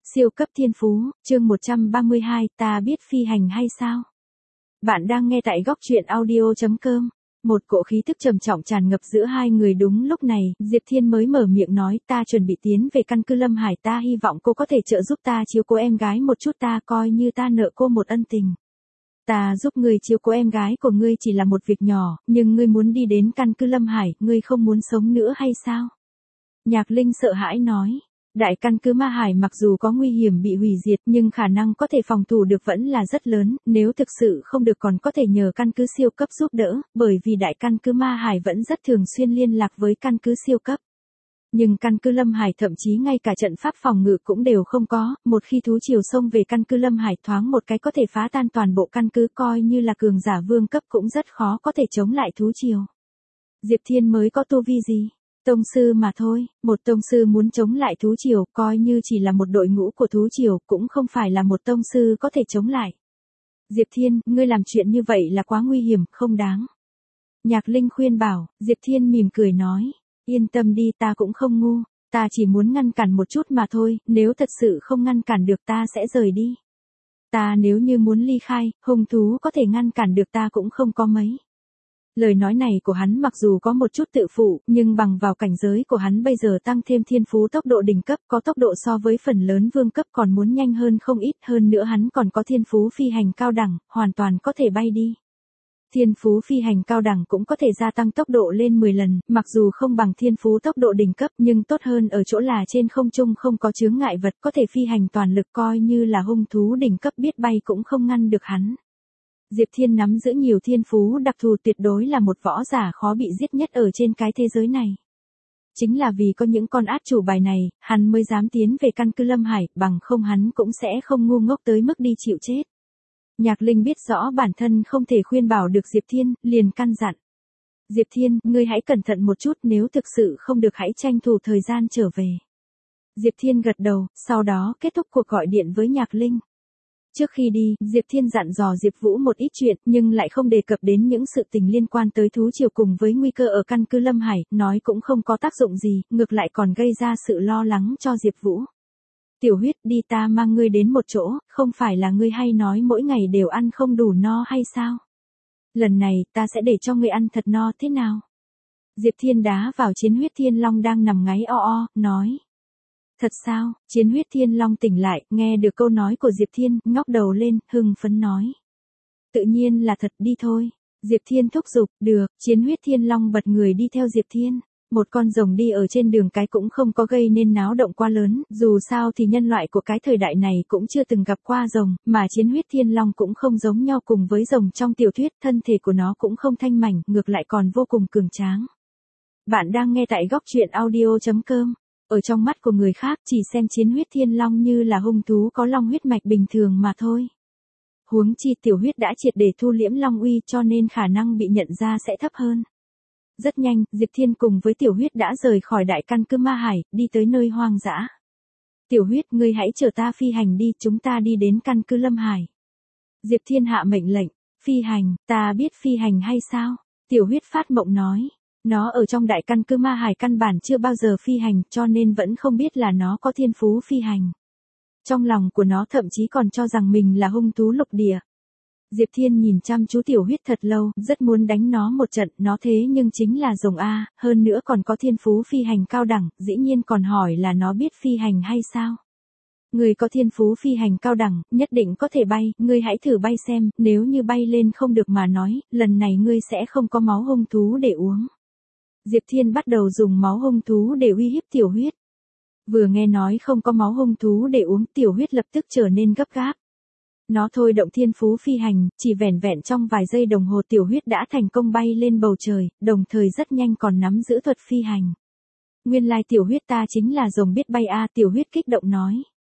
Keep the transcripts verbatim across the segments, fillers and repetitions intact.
Siêu cấp thiên phú, chương một trăm ba mươi hai, ta biết phi hành hay sao? Bạn đang nghe tại góc truyện audio chấm com. Một cỗ khí tức trầm trọng tràn ngập giữa hai người đúng lúc này, Diệp Thiên mới mở miệng nói, ta chuẩn bị tiến về căn cứ Lâm Hải, ta hy vọng cô có thể trợ giúp ta chiếu cố em gái một chút, ta coi như ta nợ cô một ân tình. Ta giúp ngươi chiếu cố em gái của ngươi chỉ là một việc nhỏ, nhưng ngươi muốn đi đến căn cứ Lâm Hải, ngươi không muốn sống nữa hay sao? Nhạc Linh sợ hãi nói. Đại căn cứ Ma Hải mặc dù có nguy hiểm bị hủy diệt nhưng khả năng có thể phòng thủ được vẫn là rất lớn, nếu thực sự không được còn có thể nhờ căn cứ siêu cấp giúp đỡ, bởi vì đại căn cứ Ma Hải vẫn rất thường xuyên liên lạc với căn cứ siêu cấp. Nhưng căn cứ Lâm Hải thậm chí ngay cả trận pháp phòng ngự cũng đều không có, một khi thú triều xông về căn cứ Lâm Hải thoáng một cái có thể phá tan toàn bộ căn cứ, coi như là cường giả vương cấp cũng rất khó có thể chống lại thú triều. Diệp Thiên mới có tu vi gì? Tông sư mà thôi, một tông sư muốn chống lại thú triều, coi như chỉ là một đội ngũ của thú triều, cũng không phải là một tông sư có thể chống lại. Diệp Thiên, ngươi làm chuyện như vậy là quá nguy hiểm, không đáng. Nhạc Linh khuyên bảo, Diệp Thiên mỉm cười nói, yên tâm đi, ta cũng không ngu, ta chỉ muốn ngăn cản một chút mà thôi, nếu thật sự không ngăn cản được ta sẽ rời đi. Ta nếu như muốn ly khai, hung thú có thể ngăn cản được ta cũng không có mấy. Lời nói này của hắn mặc dù có một chút tự phụ, nhưng bằng vào cảnh giới của hắn bây giờ tăng thêm thiên phú tốc độ đỉnh cấp, có tốc độ so với phần lớn vương cấp còn muốn nhanh hơn không ít, hơn nữa hắn còn có thiên phú phi hành cao đẳng, hoàn toàn có thể bay đi. Thiên phú phi hành cao đẳng cũng có thể gia tăng tốc độ lên mười lần, mặc dù không bằng thiên phú tốc độ đỉnh cấp nhưng tốt hơn ở chỗ là trên không trung không có chướng ngại vật, có thể phi hành toàn lực, coi như là hung thú đỉnh cấp biết bay cũng không ngăn được hắn. Diệp Thiên nắm giữ nhiều thiên phú đặc thù, tuyệt đối là một võ giả khó bị giết nhất ở trên cái thế giới này. Chính là vì có những con át chủ bài này, hắn mới dám tiến về căn cứ Lâm Hải, bằng không hắn cũng sẽ không ngu ngốc tới mức đi chịu chết. Nhạc Linh biết rõ bản thân không thể khuyên bảo được Diệp Thiên, liền căn dặn. Diệp Thiên, ngươi hãy cẩn thận một chút, nếu thực sự không được hãy tranh thủ thời gian trở về. Diệp Thiên gật đầu, sau đó kết thúc cuộc gọi điện với Nhạc Linh. Trước khi đi, Diệp Thiên dặn dò Diệp Vũ một ít chuyện, nhưng lại không đề cập đến những sự tình liên quan tới thú triều cùng với nguy cơ ở căn cứ Lâm Hải, nói cũng không có tác dụng gì, ngược lại còn gây ra sự lo lắng cho Diệp Vũ. Tiểu Huyết, đi, ta mang ngươi đến một chỗ, không phải là ngươi hay nói mỗi ngày đều ăn không đủ no hay sao? Lần này, ta sẽ để cho ngươi ăn thật no, thế nào? Diệp Thiên đá vào Chiến Huyết Thiên Long đang nằm ngáy o o, nói. Thật sao? Chiến Huyết Thiên Long tỉnh lại, nghe được câu nói của Diệp Thiên, ngóc đầu lên, hưng phấn nói. Tự nhiên là thật, đi thôi. Diệp Thiên thúc giục, được, Chiến Huyết Thiên Long bật người đi theo Diệp Thiên. Một con rồng đi ở trên đường cái cũng không có gây nên náo động quá lớn, dù sao thì nhân loại của cái thời đại này cũng chưa từng gặp qua rồng, mà Chiến Huyết Thiên Long cũng không giống nhau cùng với rồng trong tiểu thuyết, thân thể của nó cũng không thanh mảnh, ngược lại còn vô cùng cường tráng. Bạn đang nghe tại góc truyện audio chấm com. Ở trong mắt của người khác chỉ xem Chiến Huyết Thiên Long như là hung thú có long huyết mạch bình thường mà thôi. Huống chi tiểu huyết đã triệt để thu liễm long uy cho nên khả năng bị nhận ra sẽ thấp hơn. Rất nhanh, Diệp Thiên cùng với tiểu huyết đã rời khỏi đại căn cứ Ma Hải, đi tới nơi hoang dã. Tiểu huyết, ngươi hãy chở ta phi hành đi, chúng ta đi đến căn cứ Lâm Hải. Diệp Thiên hạ mệnh lệnh, phi hành, ta biết phi hành hay sao? Tiểu huyết phát mộng nói. Nó ở trong đại căn cứ Ma Hải căn bản chưa bao giờ phi hành cho nên vẫn không biết là nó có thiên phú phi hành. Trong lòng của nó thậm chí còn cho rằng mình là hung thú lục địa. Diệp Thiên nhìn chăm chú tiểu huyết thật lâu, rất muốn đánh nó một trận, nó thế nhưng chính là rồng A, hơn nữa còn có thiên phú phi hành cao đẳng, dĩ nhiên còn hỏi là nó biết phi hành hay sao. Người có thiên phú phi hành cao đẳng, nhất định có thể bay, ngươi hãy thử bay xem, nếu như bay lên không được mà nói, lần này ngươi sẽ không có máu hung thú để uống. Diệp Thiên bắt đầu dùng máu hung thú để uy hiếp tiểu huyết. Vừa nghe nói không có máu hung thú để uống, tiểu huyết lập tức trở nên gấp gáp. Nó thôi động thiên phú phi hành, chỉ vẻn vẹn trong vài giây đồng hồ tiểu huyết đã thành công bay lên bầu trời, đồng thời rất nhanh còn nắm giữ thuật phi hành. Nguyên lai tiểu huyết ta chính là rồng biết bay a, tiểu huyết kích động nói.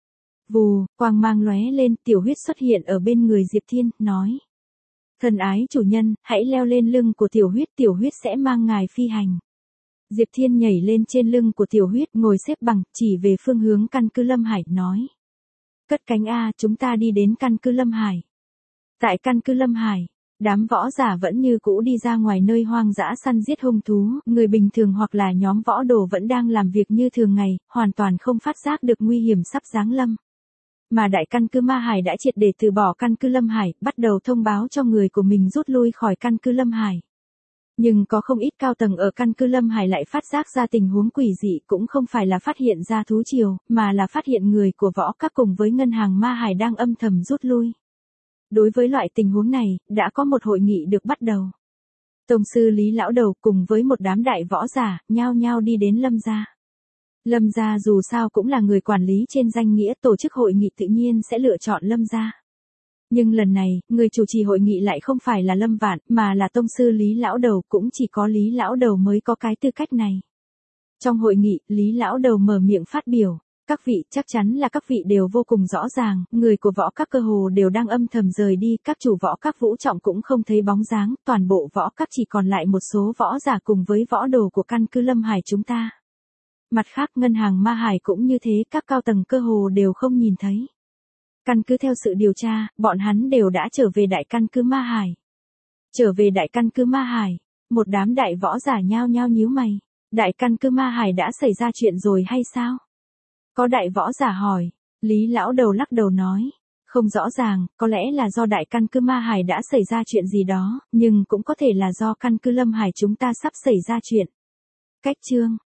Vù, quang mang lóe lên, tiểu huyết xuất hiện ở bên người Diệp Thiên, nói. Thần ái chủ nhân, hãy leo lên lưng của tiểu huyết, tiểu huyết sẽ mang ngài phi hành. Diệp Thiên nhảy lên trên lưng của tiểu huyết, ngồi xếp bằng, chỉ về phương hướng căn cứ Lâm Hải, nói. Cất cánh a, chúng ta đi đến căn cứ Lâm Hải. Tại căn cứ Lâm Hải, đám võ giả vẫn như cũ đi ra ngoài nơi hoang dã săn giết hung thú, người bình thường hoặc là nhóm võ đồ vẫn đang làm việc như thường ngày, hoàn toàn không phát giác được nguy hiểm sắp giáng lâm. Mà đại căn cứ Ma Hải đã triệt để từ bỏ căn cứ Lâm Hải, bắt đầu thông báo cho người của mình rút lui khỏi căn cứ Lâm Hải. Nhưng có không ít cao tầng ở căn cứ Lâm Hải lại phát giác ra tình huống quỷ dị, cũng không phải là phát hiện ra thú triều, mà là phát hiện người của Võ Các cùng với ngân hàng Ma Hải đang âm thầm rút lui. Đối với loại tình huống này, đã có một hội nghị được bắt đầu. Tông sư Lý lão đầu cùng với một đám đại võ giả, nhao nhao đi đến Lâm gia. Lâm gia dù sao cũng là người quản lý trên danh nghĩa, tổ chức hội nghị tự nhiên sẽ lựa chọn Lâm gia. Nhưng lần này, người chủ trì hội nghị lại không phải là Lâm Vạn, mà là tông sư Lý lão đầu, cũng chỉ có Lý lão đầu mới có cái tư cách này. Trong hội nghị, Lý lão đầu mở miệng phát biểu, các vị, chắc chắn là các vị đều vô cùng rõ ràng, người của Võ Các cơ hồ đều đang âm thầm rời đi, các chủ Võ Các Vũ Trọng cũng không thấy bóng dáng, toàn bộ Võ Các chỉ còn lại một số võ giả cùng với võ đồ của căn cứ Lâm Hải chúng ta. Mặt khác, ngân hàng Ma Hải cũng như thế, các cao tầng cơ hồ đều không nhìn thấy. Căn cứ theo sự điều tra, bọn hắn đều đã trở về đại căn cứ Ma Hải. Trở về đại căn cứ Ma Hải, một đám đại võ giả nhao nhao nhíu mày. Đại căn cứ Ma Hải đã xảy ra chuyện rồi hay sao? Có đại võ giả hỏi. Lý lão đầu lắc đầu nói. Không rõ ràng, có lẽ là do đại căn cứ Ma Hải đã xảy ra chuyện gì đó, nhưng cũng có thể là do căn cứ Lâm Hải chúng ta sắp xảy ra chuyện. Cách chương